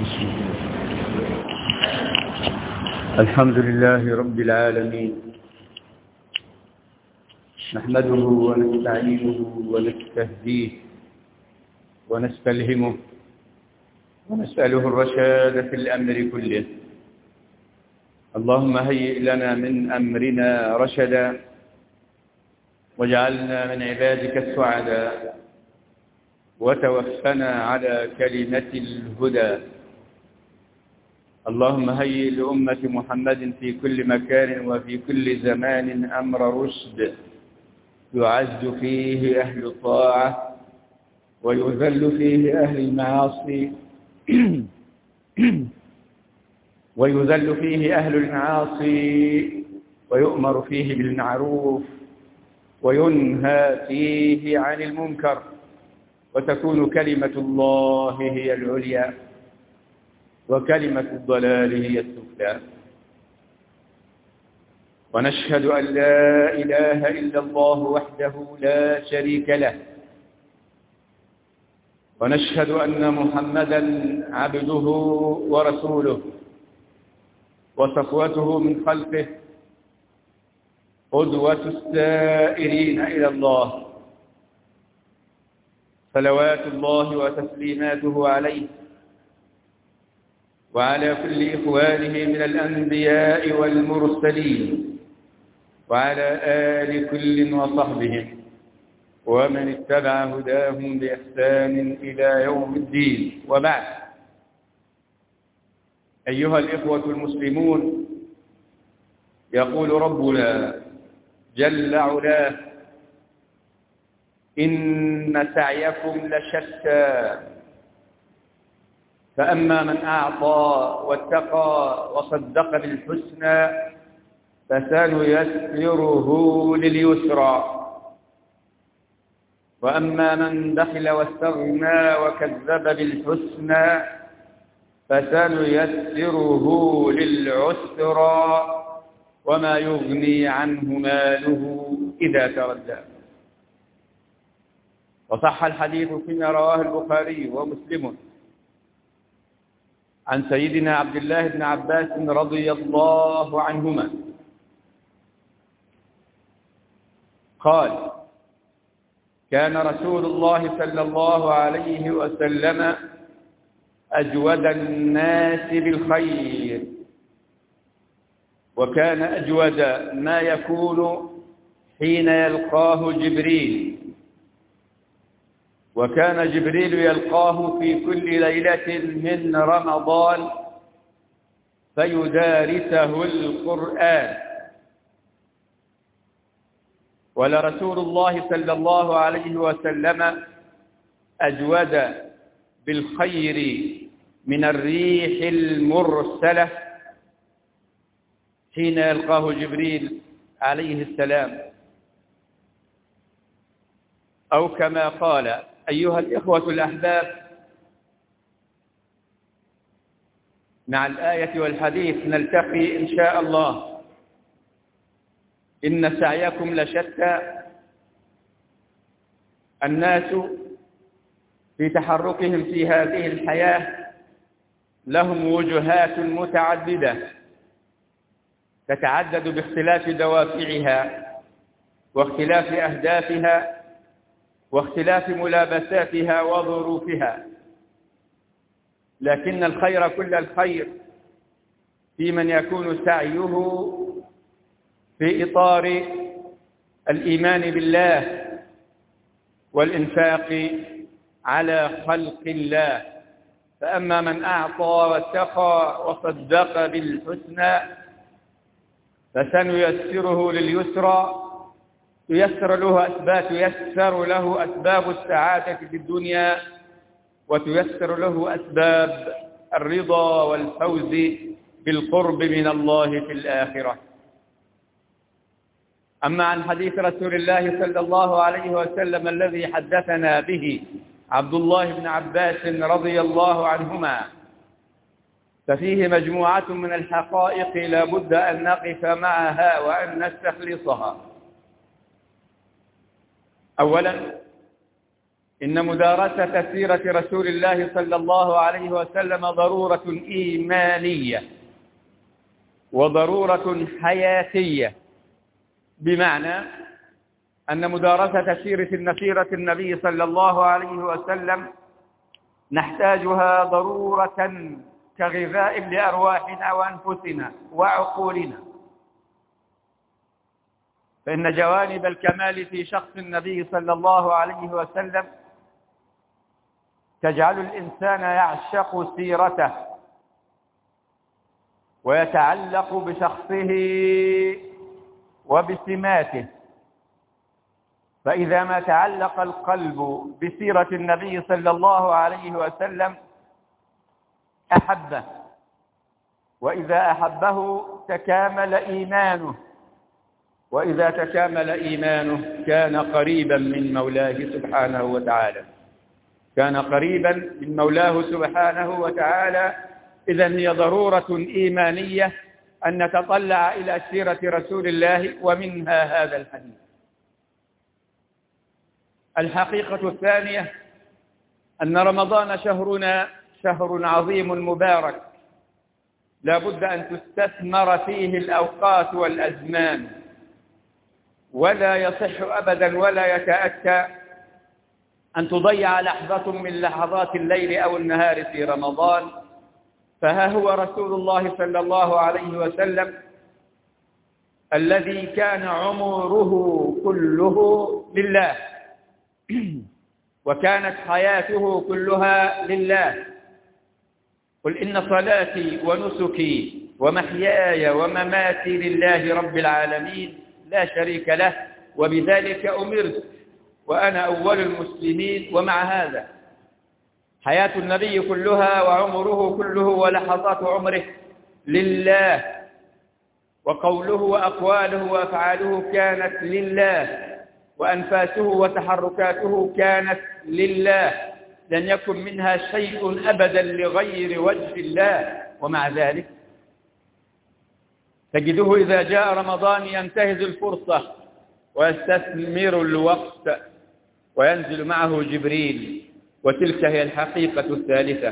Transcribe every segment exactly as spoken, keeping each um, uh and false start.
الحمد لله رب العالمين، نحمده ونستعينه ونستهديه ونستلهمه ونسأله الرشاد في الأمر كله. اللهم هيئ لنا من أمرنا رشدا واجعلنا من عبادك السعداء وتوفنا على كلمة الهدى. اللهم هيئ لأمة محمد في كل مكان وفي كل زمان أمر رشد يعز فيه أهل الطاعة ويذل فيه أهل المعاصي ويذل فيه أهل المعاصي ويؤمر فيه بالمعروف وينهى فيه عن المنكر وتكون كلمة الله هي العليا وكلمة الضلال هي السفلى. ونشهد أن لا إله إلا الله وحده لا شريك له، ونشهد أن محمدا عبده ورسوله وصفوته من خلقه، قدوة السائرين إلى الله، صلوات الله وتسليماته عليه وعلى كل إخوانه من الأنبياء والمرسلين وعلى آل كل وصحبهم ومن اتبع هداهم بإحسان إلى يوم الدين. وبعد، أيها الإخوة المسلمون، يقول ربنا جل علاه: إن سعيكم لشتى فأما من أعطى واتقى وصدق بالحسنى فسنيسره لليسرى، وأما من بخل واستغنى وكذب بالحسنى فسنيسره للعسرى وما يغني عنه ماله إذا تردى. وصح الحديث فيما رواه البخاري ومسلم عن سيدنا عبد الله بن عباس رضي الله عنهما قال: كان رسول الله صلى الله عليه وسلم أجود الناس بالخير، وكان أجود ما يكون حين يلقاه جبريل، وكان جبريل يلقاه في كل ليلة من رمضان فيدارسه القرآن. ولرسول الله صلى الله عليه وسلم أجود بالخير من الريح المرسلة حين يلقاه جبريل عليه السلام، أو كما قال. أيها الإخوة الأحباب، مع الآية والحديث نلتقي إن شاء الله. إن سعيكم لشتى. الناس في تحركهم في هذه الحياة لهم وجهات متعددة تتعدد باختلاف دوافعها واختلاف أهدافها واختلاف ملابساتها وظروفها، لكن الخير كل الخير في من يكون سعيه في إطار الإيمان بالله والإنفاق على خلق الله. فأما من أعطى واتقى وصدق بالحسنى فسنيسره لليسرى، تيسر له أسباب تيسر له أسباب السعادة في الدنيا، وتيسر له أسباب الرضا والفوز بالقرب من الله في الآخرة. أما عن حديث رسول الله صلى الله عليه وسلم الذي حدثنا به عبد الله بن عباس رضي الله عنهما، ففيه مجموعة من الحقائق لا بد أن نقف معها وأن نستخلصها. أولا، إن مدارسة سيرة رسول الله صلى الله عليه وسلم ضرورة إيمانية وضرورة حياتية، بمعنى أن مدارسة سيرة سيرة النبي صلى الله عليه وسلم نحتاجها ضرورة كغذاء لأرواحنا وأنفسنا وعقولنا، فإن جوانب الكمال في شخص النبي صلى الله عليه وسلم تجعل الإنسان يعشق سيرته ويتعلق بشخصه وبسماته. فإذا ما تعلق القلب بسيرة النبي صلى الله عليه وسلم أحبه، وإذا أحبه تكامل إيمانه، وإذا تكامل إيمانه كان قريبا من مولاه سبحانه وتعالى كان قريبا من مولاه سبحانه وتعالى. إذن هي ضرورة إيمانية أن نتطلع إلى سيرة رسول الله، ومنها هذا الحديث. الحقيقة الثانية أن رمضان شهرنا شهر عظيم مبارك، لا بد أن تستثمر فيه الأوقات والأزمان، ولا يصح أبدا ولا يتأتى أن تضيع لحظة من لحظات الليل أو النهار في رمضان. فها هو رسول الله صلى الله عليه وسلم الذي كان عمره كله لله، وكانت حياته كلها لله. قل إن صلاتي ونسكي ومحياي ومماتي لله رب العالمين لا شريك له، وبذلك أمرت وأنا أول المسلمين. ومع هذا حياة النبي كلها وعمره كله ولحظات عمره لله، وقوله وأقواله وأفعاله كانت لله، وأنفاسه وتحركاته كانت لله، لن يكن منها شيء أبدا لغير وجه الله. ومع ذلك تجده إذا جاء رمضان ينتهز الفرصة ويستثمر الوقت وينزل معه جبريل. وتلك هي الحقيقة الثالثة،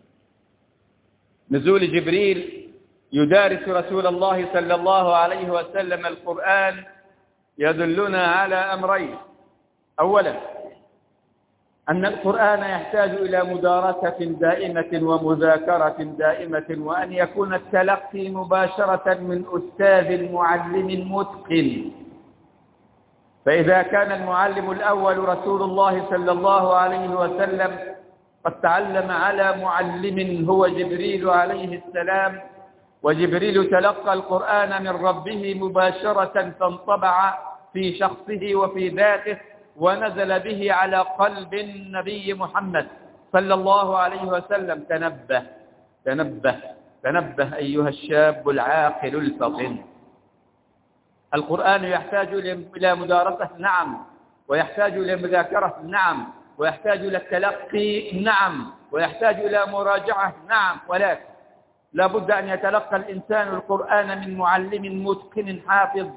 نزول جبريل يدارس رسول الله صلى الله عليه وسلم القرآن يدلنا على أمرين. أولا أن القرآن يحتاج إلى مدارسة دائمة ومذاكرة دائمة، وأن يكون التلقي مباشرة من أستاذ معلم متقن. فإذا كان المعلم الأول رسول الله صلى الله عليه وسلم قد تعلم على معلم هو جبريل عليه السلام، وجبريل تلقى القرآن من ربه مباشرة فانطبع في شخصه وفي ذاته، ونزل به على قلب النبي محمد صلى الله عليه وسلم. تنبه تنبه تنبه أيها الشاب العاقل الفطن. القرآن يحتاج إلى مدارسة، نعم، ويحتاج إلى مذاكرة، نعم، ويحتاج إلى التلقي، نعم، ويحتاج إلى مراجعة، نعم، ولكن لا بد أن يتلقى الإنسان القرآن من معلم متقن حافظ.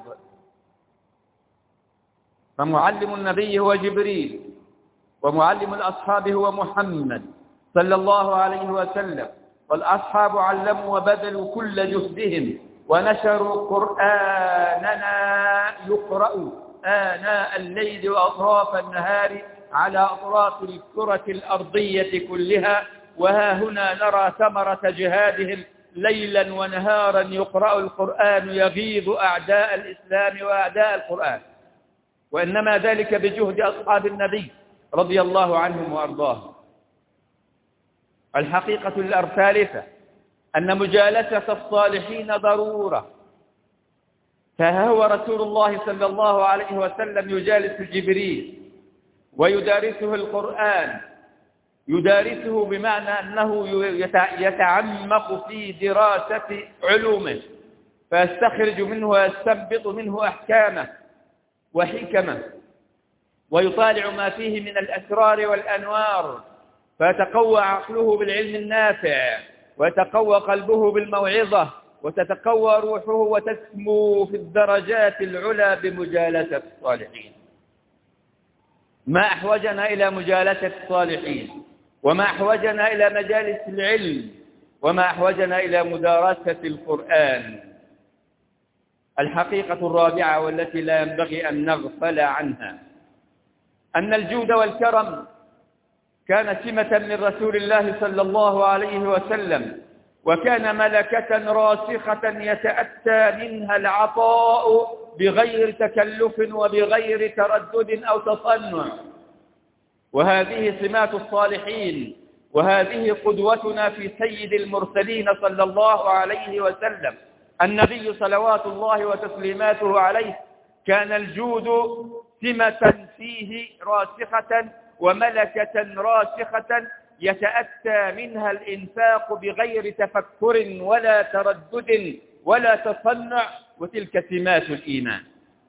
فمعلم النبي هو جبريل، ومعلم الأصحاب هو محمد صلى الله عليه وسلم، والأصحاب علموا وبذلوا كل جهدهم ونشروا قرآننا يقرأ آناء الليل وأطراف النهار على أطراف الكرة الأرضية كلها. وها هنا نرى ثمرة جهادهم ليلا ونهارا، يقرأ القرآن يغيظ أعداء الإسلام وأعداء القرآن، وإنما ذلك بجهد أصحاب النبي رضي الله عنهم وأرضاهم. الحقيقة الثالثة أن مجالسة الصالحين ضرورة. فها هو رسول الله صلى الله عليه وسلم يجالس جبريل ويدارسه القرآن، يدارسه بمعنى أنه يتعمق في دراسة علومه، فيستخرج منه ويستنبط منه أحكامه وحكمه، ويطالع ما فيه من الأسرار والأنوار، فيتقوى عقله بالعلم النافع، ويتقوى قلبه بالموعظة، وتتقوى روحه وتسمو في الدرجات العلى بمجالسة الصالحين. ما أحوجنا إلى مجالسة الصالحين، وما أحوجنا إلى مجالس العلم، وما أحوجنا إلى مدارسة القرآن. الحقيقة الرابعة والتي لا ينبغي أن نغفل عنها أن الجود والكرم كان سمة من رسول الله صلى الله عليه وسلم، وكان ملكة راسخة يتأتى منها العطاء بغير تكلف وبغير تردد أو تصنع. وهذه سمات الصالحين، وهذه قدوتنا في سيد المرسلين صلى الله عليه وسلم النبي صلوات الله وتسليماته عليه. كان الجود سمة فيه راسخة وملكة راسخة يتأتى منها الإنفاق بغير تفكر ولا تردد ولا تصنع، وتلك سمات الإيمان.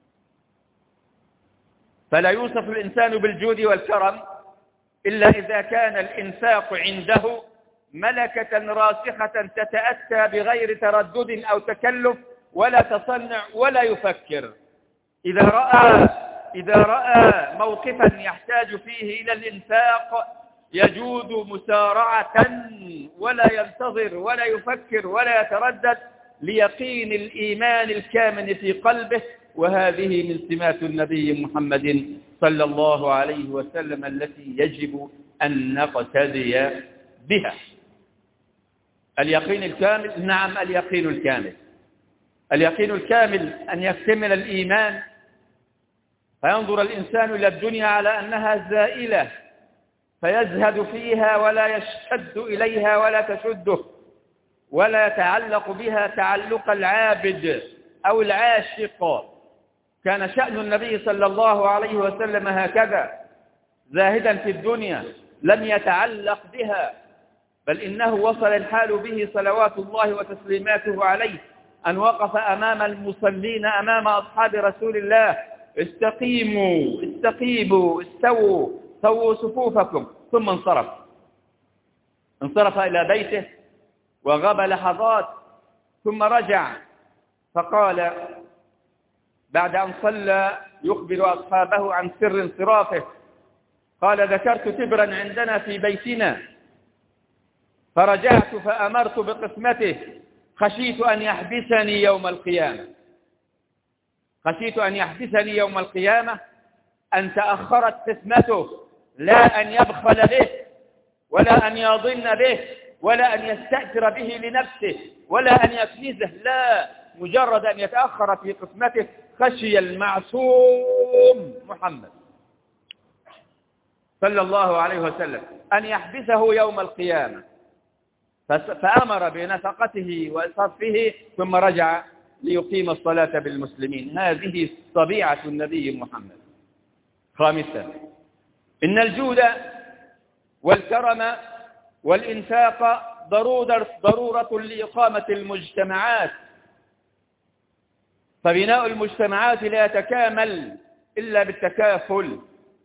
فلا يوصف الإنسان بالجود والكرم إلا إذا كان الإنفاق عنده ملكة راسخة تتأتى بغير تردد أو تكلف ولا تصنع ولا يفكر. إذا رأى إذا رأى موقفا يحتاج فيه إلى الإنفاق يجود مسارعة ولا ينتظر ولا يفكر ولا يتردد ليقين الإيمان الكامن في قلبه. وهذه من سمات النبي محمد صلى الله عليه وسلم التي يجب أن نقتدي بها. اليقين الكامل، نعم اليقين الكامل. اليقين الكامل أن يكتمل الإيمان فينظر الإنسان إلى الدنيا على أنها زائلة فيزهد فيها ولا يشتد إليها ولا تشده ولا يتعلق بها تعلق العابد أو العاشق. كان شأن النبي صلى الله عليه وسلم هكذا، زاهدا في الدنيا لم يتعلق بها، بل إنه وصل الحال به صلوات الله وتسليماته عليه أن وقف أمام المصلين أمام أصحاب رسول الله: استقيموا استقيموا استووا سووا صفوفكم. ثم انصرف انصرف إلى بيته وغاب لحظات ثم رجع فقال بعد أن صلى يخبر أصحابه عن سر انصرافه، قال: ذكرت تبرا عندنا في بيتنا فرجعت فأمرت بقسمته، خشيت أن يحبسني يوم القيامة خشيت أن يحبسني يوم القيامة أن تأخرت قسمته، لا أن يبخل به ولا أن يضن به ولا أن يستأثر به لنفسه ولا أن يكنزه، لا، مجرد أن يتأخر في قسمته. خشي المعصوم محمد صلى الله عليه وسلم أن يحبسه يوم القيامة، فأمر بنفقته وصرفه ثم رجع ليقيم الصلاة بالمسلمين. هذه طبيعة النبي محمد. خامسا، إن الجود والكرم والإنفاق ضرورة, ضرورة لإقامة المجتمعات، فبناء المجتمعات لا يتكامل إلا بالتكافل.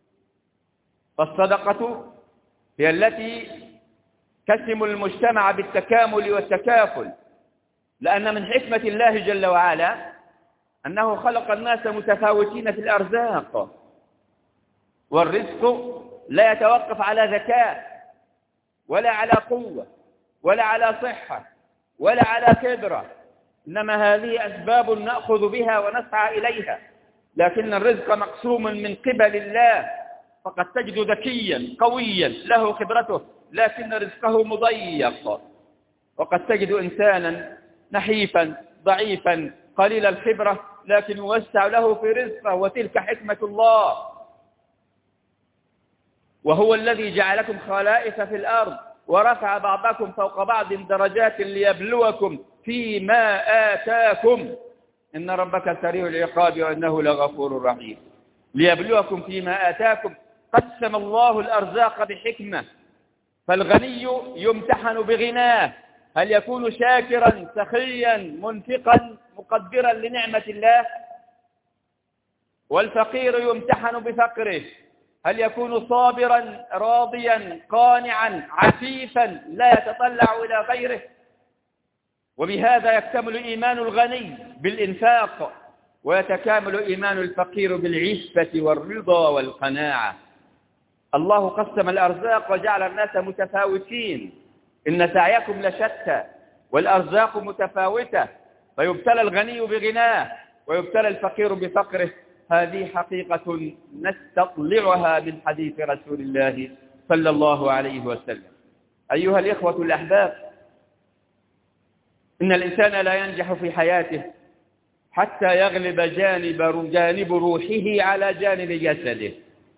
فالصدقة هي التي تسم المجتمع بالتكامل والتكافل، لأن من حكمة الله جل وعلا أنه خلق الناس متفاوتين في الأرزاق، والرزق لا يتوقف على ذكاء ولا على قوة ولا على صحة ولا على كبرة، إنما هذه أسباب نأخذ بها ونسعى إليها، لكن الرزق مقسوم من قبل الله. فقد تجد ذكيا قويا له خبرته لكن رزقه مضيق، وقد تجد إنسانا نحيفا ضعيفا قليل الخبرة لكن يوسع له في رزقه، وتلك حكمة الله. وهو الذي جعلكم خلائف في الأرض ورفع بعضكم فوق بعض درجات ليبلوكم فيما آتاكم إن ربك سريع العقاب وإنه لغفور رحيم. ليبلوكم فيما آتاكم. قسم الله الأرزاق بحكمة، فالغني يمتحن بغناه، هل يكون شاكرا سخيا منفقا مقدرا لنعمة الله؟ والفقير يمتحن بفقره، هل يكون صابرا راضيا قانعا عفيفا لا يتطلع إلى غيره؟ وبهذا يكتمل إيمان الغني بالإنفاق، ويتكامل إيمان الفقير بالعفة والرضا والقناعة. الله قسم الأرزاق وجعل الناس متفاوتين، إن سعيكم لشتى والأرزاق متفاوتة، فيبتلى الغني بغناه ويبتلى الفقير بفقره. هذه حقيقة نستطلعها من حديث رسول الله صلى الله عليه وسلم. أيها الإخوة الأحباب، إن الإنسان لا ينجح في حياته حتى يغلب جانب, جانب روحه على جانب جسده.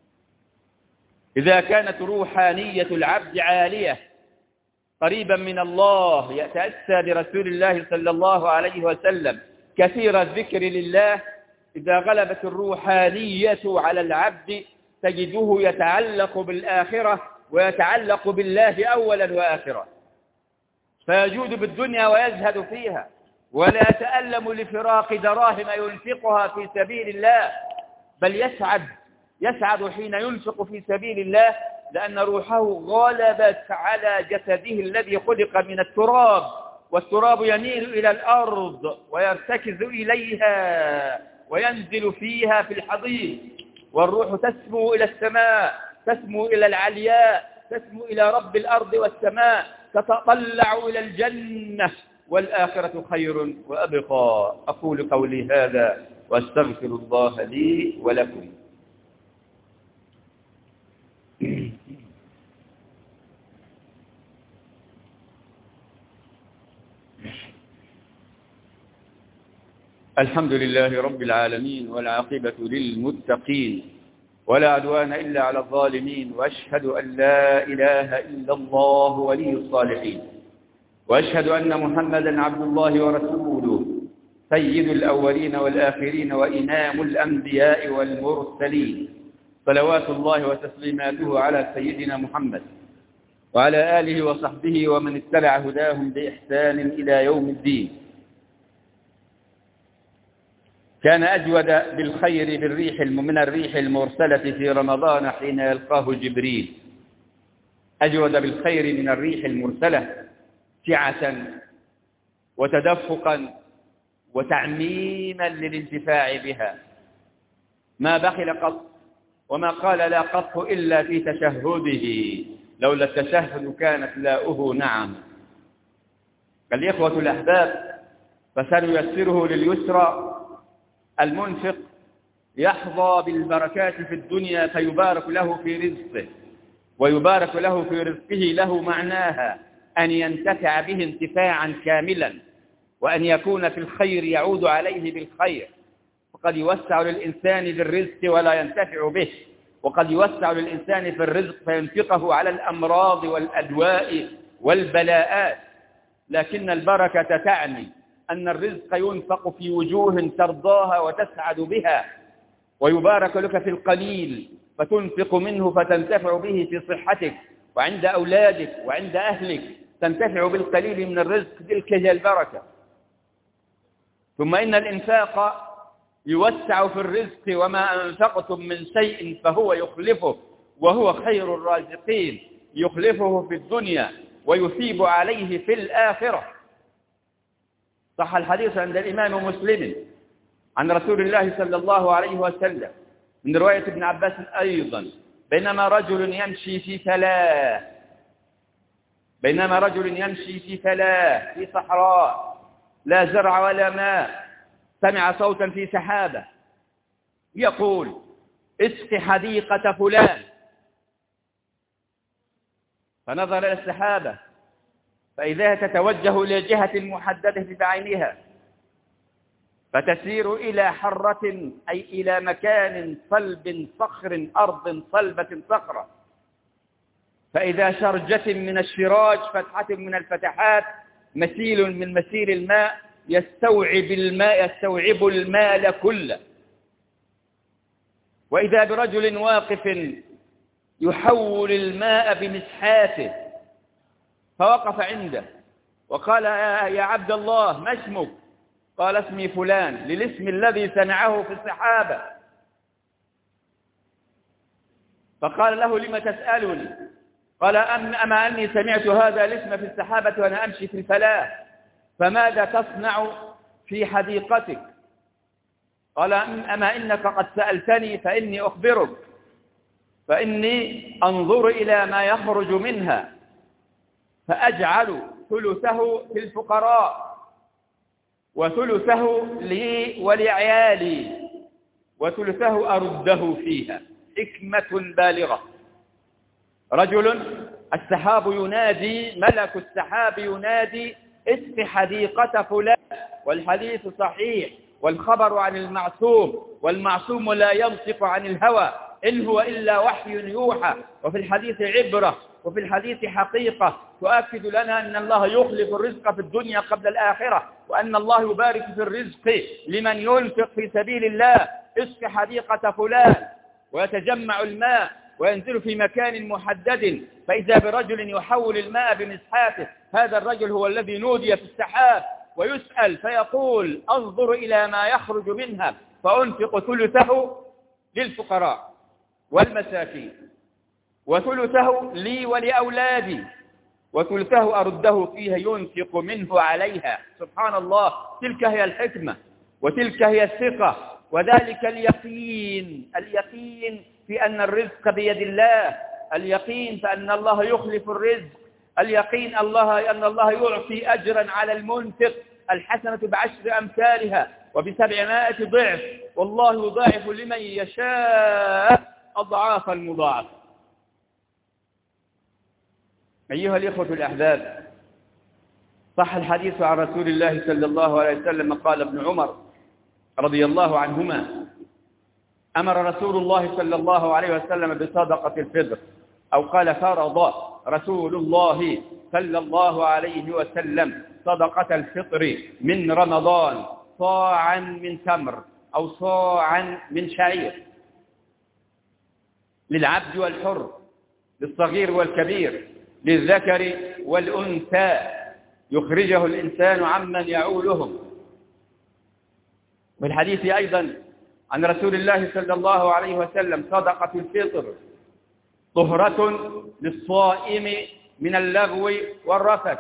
إذا كانت روحانية العبد عالية قريبا من الله، يتأسى برسول الله صلى الله عليه وسلم، كثير الذكر لله، إذا غلبت الروحانية على العبد تجده يتعلق بالآخرة ويتعلق بالله أولا وآخرا، فيجود بالدنيا ويزهد فيها ولا يتألم لفراق دراهم ينفقها في سبيل الله، بل يسعد يسعد حين ينفق في سبيل الله، لأن روحه غلبت على جسده الذي خلق من التراب، والتراب يميل إلى الأرض ويرتكز إليها وينزل فيها في الحضيض، والروح تسمو إلى السماء، تسمو إلى العلياء، تسمو إلى رب الأرض والسماء، تتطلع إلى الجنة، والآخرة خير وأبقى. أقول قولي هذا وأستغفر الله لي ولكم. الحمد لله رب العالمين، والعاقبة للمتقين، ولا عدوان إلا على الظالمين، وأشهد أن لا إله إلا الله ولي الصالحين، وأشهد أن محمدا عبد الله ورسوله سيد الأولين والآخرين وإمام الأنبياء والمرسلين، صلوات الله وتسليماته على سيدنا محمد وعلى آله وصحبه ومن اتبع هداهم بإحسان إلى يوم الدين. كان أجود بالخير بالريح من الريح المرسلة في رمضان حين يلقاه جبريل، أجود بالخير من الريح المرسلة سعة وتدفقا وتعميما للانتفاع بها، ما بخل قط وما قال لا قط إلا في تشهده، لولا التشهد كانت لاؤه نعم. الإخوة الأحباب، فسنيسره لليسرى. المنفق يحظى بالبركات في الدنيا فيبارك له في رزقه، ويبارك له في رزقه له معناها أن ينتفع به انتفاعا كاملا، وأن يكون في الخير يعود عليه بالخير. فقد يوسع للإنسان بالرزق ولا ينتفع به، وقد يوسع للإنسان في الرزق فينفقه على الأمراض والأدواء والبلاءات. لكن البركة تعني أن الرزق ينفق في وجوه ترضاها وتسعد بها، ويبارك لك في القليل فتنفق منه فتنتفع به في صحتك وعند أولادك وعند أهلك، تنتفع بالقليل من الرزق، تلك هي البركة. ثم إن الإنفاق يوسع في الرزق، وما أنفقتم من شيء فهو يخلفه، وهو خير الرازقين، يخلفه في الدنيا ويثيب عليه في الآخرة. صح الحديث عند الإمام مسلم عن رسول الله صلى الله عليه وسلم من رواية ابن عباس أيضا، بينما رجل يمشي في فلاة بينما رجل يمشي في فلاة في صحراء لا زرع ولا ماء، سمع صوتا في سحابة يقول: اسق حديقة فلان. فنظر إلى السحابة فإذا تتوجه إلى جهة محددة بعينها، فتسير إلى حرة، أي إلى مكان صلب صخر، أرض صلبة صخرة، فإذا شرجة من الشراج، فتحة من الفتحات، مسيل من مسيل الماء يستوعب الماء يستوعب المال كله. وإذا برجل واقف يحول الماء بمسحاته، فوقف عنده وقال: يا عبد الله، ما اسمك؟ قال: اسمي فلان، للاسم الذي صنعه في السحابة. فقال له: لم تسألني؟ قال: أما أني سمعت هذا الاسم في السحابة وأنا أمشي في الفلاة، فماذا تصنع في حديقتك؟ قال: أما إنك قد سألتني فإني أخبرك. فإني أنظر إلى ما يخرج منها فأجعل ثلثه في الفقراء وثلثه لي ولعيالي وثلثه أرده فيها. حكمة بالغة. رجل السحاب ينادي، ملك السحاب ينادي اسق حديقة فلان، والحديث صحيح، والخبر عن المعصوم، والمعصوم لا ينطق عن الهوى، إن هو إلا وحي يوحى. وفي الحديث عبرة، وفي الحديث حقيقة تؤكد لنا أن الله يخلف الرزق في الدنيا قبل الآخرة، وأن الله يبارك في الرزق لمن ينفق في سبيل الله. اسق حديقة فلان، ويتجمع الماء وينزل في مكان محدد، فإذا برجل يحول الماء بمسحافه، هذا الرجل هو الذي نودي في السحاب، ويسأل فيقول أنظر إلى ما يخرج منها فأنفق ثلثه للفقراء والمساكين، وثلثه لي ولأولادي، وثلثه أرده فيها ينفق منه عليها. سبحان الله، تلك هي الحكمة، وتلك هي الثقة، وذلك اليقين. اليقين في أن الرزق بيد الله، اليقين فأن الله يخلف الرزق، اليقين الله أن الله يعطي أجرا على المنفق، الحسنة بعشر أمثالها وبسبعمائة ضعف، والله يضاعف لمن يشاء أضعافا مضاعفة. أيها الإخوة الأحباب، صح الحديث عن رسول الله صلى الله عليه وسلم قال ابن عمر رضي الله عنهما: أمر رسول الله صلى الله عليه وسلم بصدقة الفطر، أو قال فرض رسول الله صلى الله عليه وسلم صدقة الفطر من رمضان صاعا من تمر أو صاعا من شعير، للعبد والحر، للصغير والكبير، للذكر والأنثى، يخرجه الإنسان عمن يعولهم. والحديث أيضا عن رسول الله صلى الله عليه وسلم: صدقة الفطر طهرة للصائم من اللغو والرفث،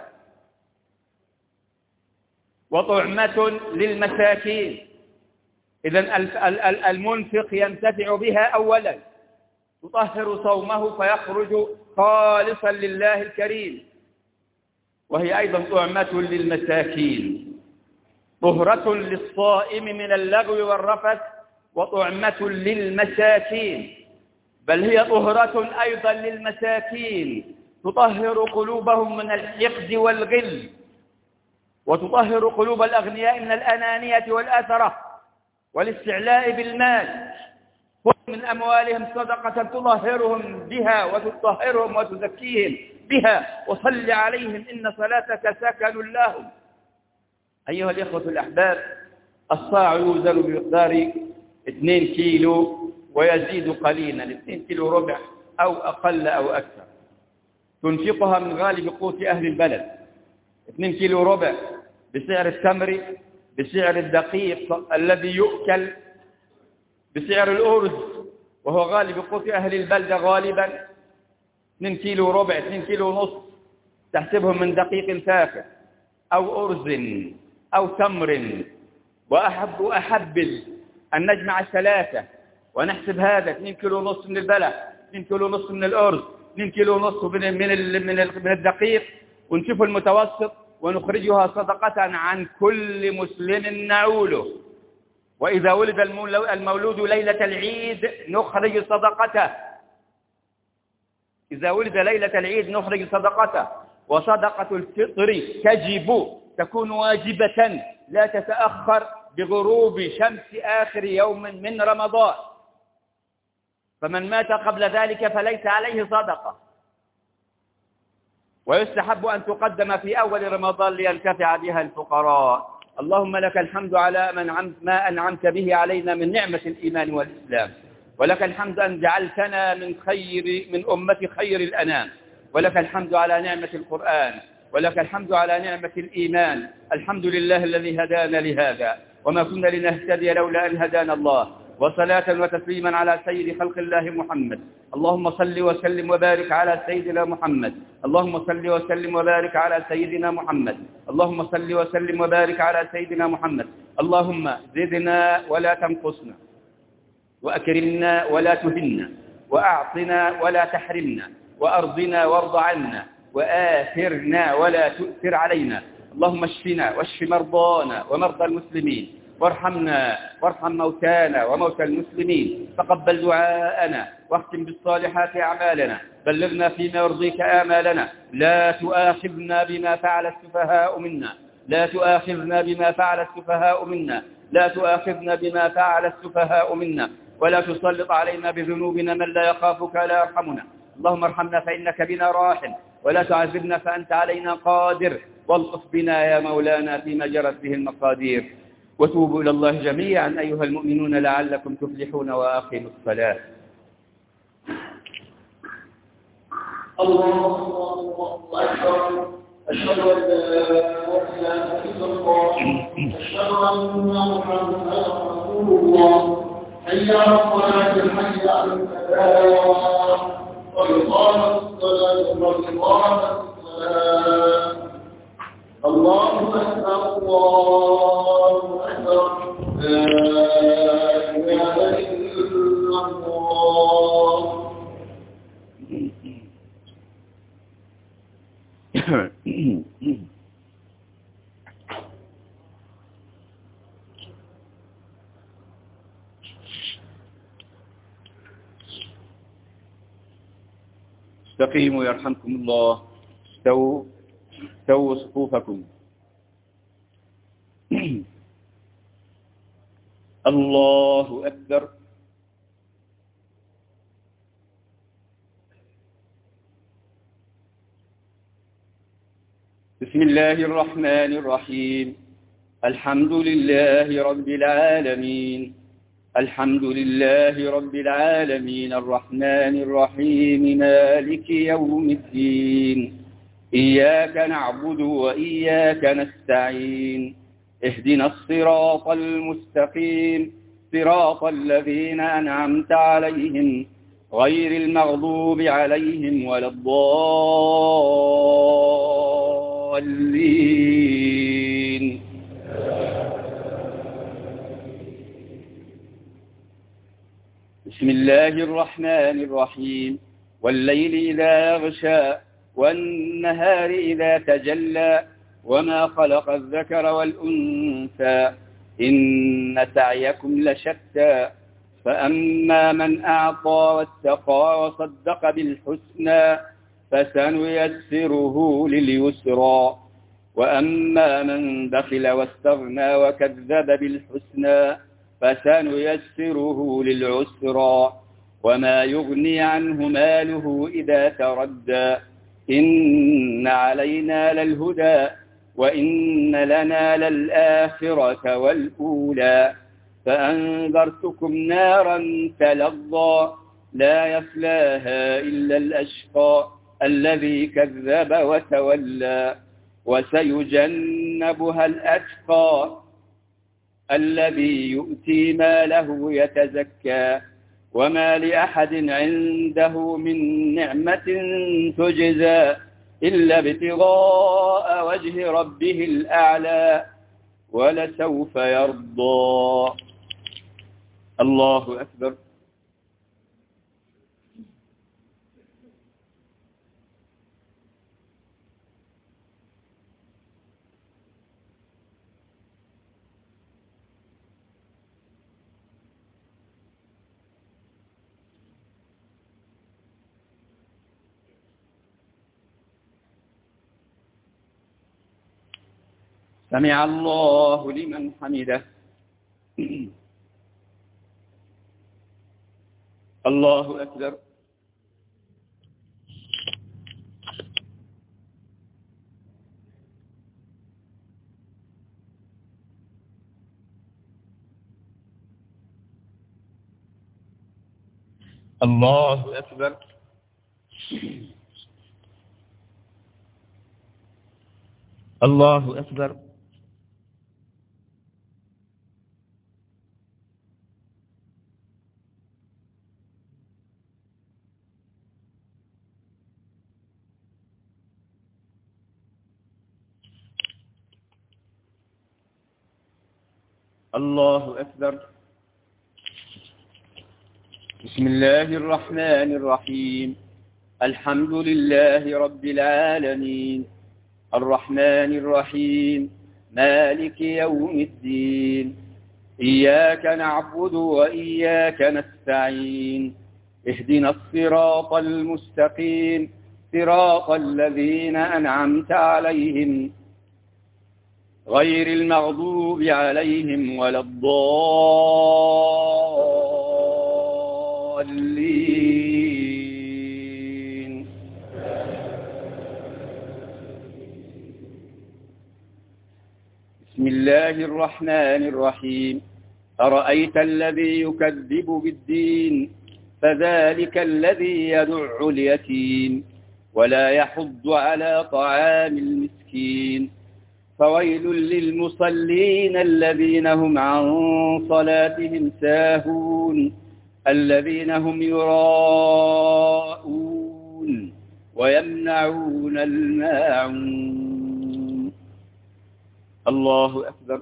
وطعمة للمساكين. إذن المنفق ينتفع بها أولا، تطهر صومه فيخرج خالصا لله الكريم، وهي أيضا طعمة للمساكين، طهرة للصائم من اللغو والرفث وطعمة للمساكين. بل هي طهرة أيضا للمساكين، تطهر قلوبهم من الحقد والغل، وتطهر قلوب الأغنياء من الأنانية والأثرة والاستعلاء بالمال. خذ من أموالهم صدقة تطهرهم بها وتطهرهم وتزكيهم بها، وصل عليهم إن صلاتك سكن لهم. أيها الإخوة الأحباب، الصاع يوزن بمقدار اثنين كيلو ويزيد قليلا، اثنين كيلو ربع أو أقل أو أكثر، تنفقها من غالب قوت أهل البلد. اثنين كيلو ربع بسعر التمر، بسعر الدقيق الذي يؤكل، بسعر الأرز وهو غالب قوت أهل البلدة غالبا. اثنين كيلو ربع، اثنين كيلو نصف، تحسبهم من دقيق تافه أو أرز أو تمر. وأحب وأحب أن نجمع الثلاثة ونحسب هذا: اثنين كيلو نصف من البلح، اثنين كيلو نصف من الأرز، اثنين كيلو نصف من من من الدقيق، ونشوف المتوسط ونخرجها صدقة عن كل مسلم نعوله. وإذا ولد المولود ليلة العيد نخرج صدقته، إذا ولد ليلة العيد نخرج صدقته. وصدقة الفطر تجب، تكون واجبة لا تتأخر بغروب شمس آخر يوم من رمضان، فمن مات قبل ذلك فليس عليه صدقة. ويستحب أن تقدم في أول رمضان لينتفع بها الفقراء. اللهم لك الحمد على من ما أنعمت به علينا من نعمة الإيمان والإسلام، ولك الحمد أن جعلتنا من خير من أمة خير الأنام، ولك الحمد على نعمة القرآن، ولك الحمد على نعمة الإيمان. الحمد لله الذي هدانا لهذا وما كنا لنهتدي لولا أن هدانا الله. وصلاة وتسليما على سيد خلق الله محمد. اللهم صل وسلم وبارك على سيدنا محمد. اللهم صل وسلم وبارك على سيدنا محمد. اللهم صل وسلم وبارك على سيدنا محمد. اللهم زدنا ولا تنقصنا، وأكرمنا ولا تهنا، وأعطنا ولا تحرمنا، وأرضنا وارض عنا، وآثرنا ولا تؤثر علينا. اللهم اشفنا واشف مرضانا ومرضى المسلمين، وارحمنا وارحم موتانا وموتى المسلمين. تقبل دعاءنا واختم بالصالحات أعمالنا، بلغنا فيما يرضيك آمالنا. لا تؤاخذنا بما فعل السفهاء منا، لا تؤاخذنا بما فعل السفهاء منا، لا تؤاخذنا بما فعل السفهاء منا، ولا تسلط علينا بذنوبنا من لا يخافك ولا يرحمنا. اللهم ارحمنا فإنك بنا راحم، ولا تعذبنا فأنت علينا قادر، والطف بنا يا مولانا فيما جرت به المقادير. وتوبوا إلى الله جميعا أيها المؤمنون لعلكم تفلحون، وأقيموا الصلاة. الله أكبر. أشهد أن لا إله إلا الله، أشهد أن محمدا رسول الله. حي على الصلاة، حي على الفلاح، قد قامت الصلاة، قد قامت الصلاة. الله أكبر، الله أكبر، لا إله إلا الله. استقيموا يرحمكم الله. استووا استووا صفوفكم. الله أكبر. بسم الله الرحمن الرحيم. الحمد لله رب العالمين، الحمد لله رب العالمين الرحمن الرحيم مالك يوم الدين. إياك نعبد وإياك نستعين. اهدنا الصراط المستقيم، صراط الذين أنعمت عليهم غير المغضوب عليهم ولا الضالين. بسم الله الرحمن الرحيم. والليل إذا يغشى والنهار إذا تجلى وما خلق الذكر والأنثى إن سعيكم لشتى. فأما من أعطى واتقى وصدق بالحسنى فسنيسره لليسرى، وأما من بخل واستغنى وكذب بالحسنى فسنيسره للعسرى. وما يغني عنه ماله إذا تردى. إن علينا للهدى وإن لنا للآخرة والأولى. فأنذرتكم نارا تلظى لا يصلاها إلا الأشقى الذي كذب وتولى. وسيجنبها الأتقى الذي يؤتي ماله يتزكى. وما لأحد عنده من نعمة تجزى إلا ابتغاء وجه ربه الأعلى ولسوف يرضى. الله أكبر. سمع الله لمن حمده. الله أكبر. الله أكبر. الله أكبر. الله أكبر. بسم الله الرحمن الرحيم. الحمد لله رب العالمين، الرحمن الرحيم، مالك يوم الدين. إياك نعبد وإياك نستعين، اهدنا الصراط المستقيم، صراط الذين أنعمت عليهم غير المغضوب عليهم ولا الضالين. بسم الله الرحمن الرحيم. أرأيت الذي يكذب بالدين فذلك الذي يدع اليتيم ولا يحض على طعام المسكين. فويل للمصلين الذين هم عن صلاتهم ساهون الذين هم يراءون ويمنعون الماعون. الله أكبر.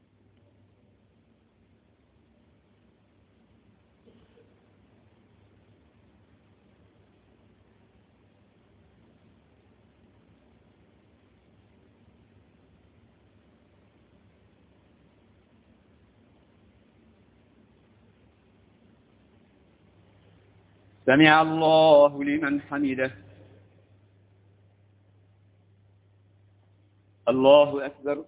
سمع الله لمن حمده. الله أكبر.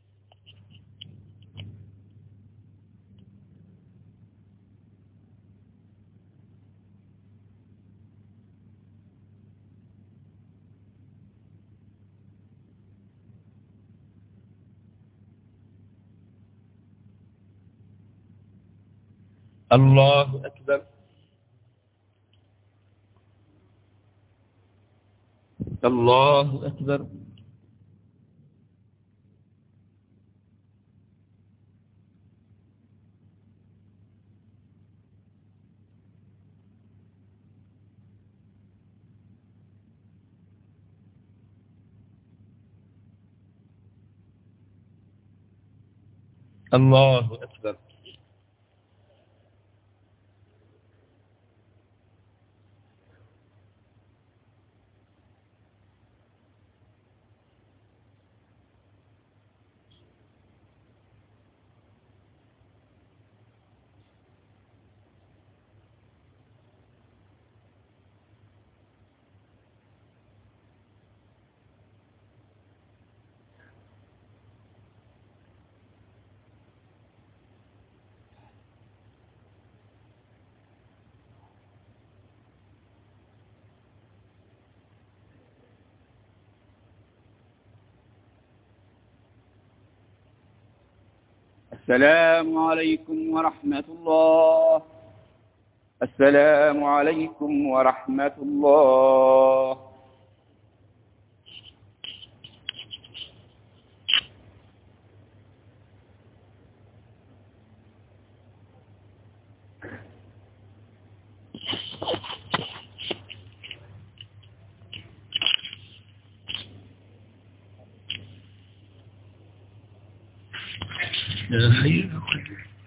الله أكبر. الله أكبر. الله أكبر. السلام عليكم ورحمة الله. السلام عليكم ورحمة الله. لا خير.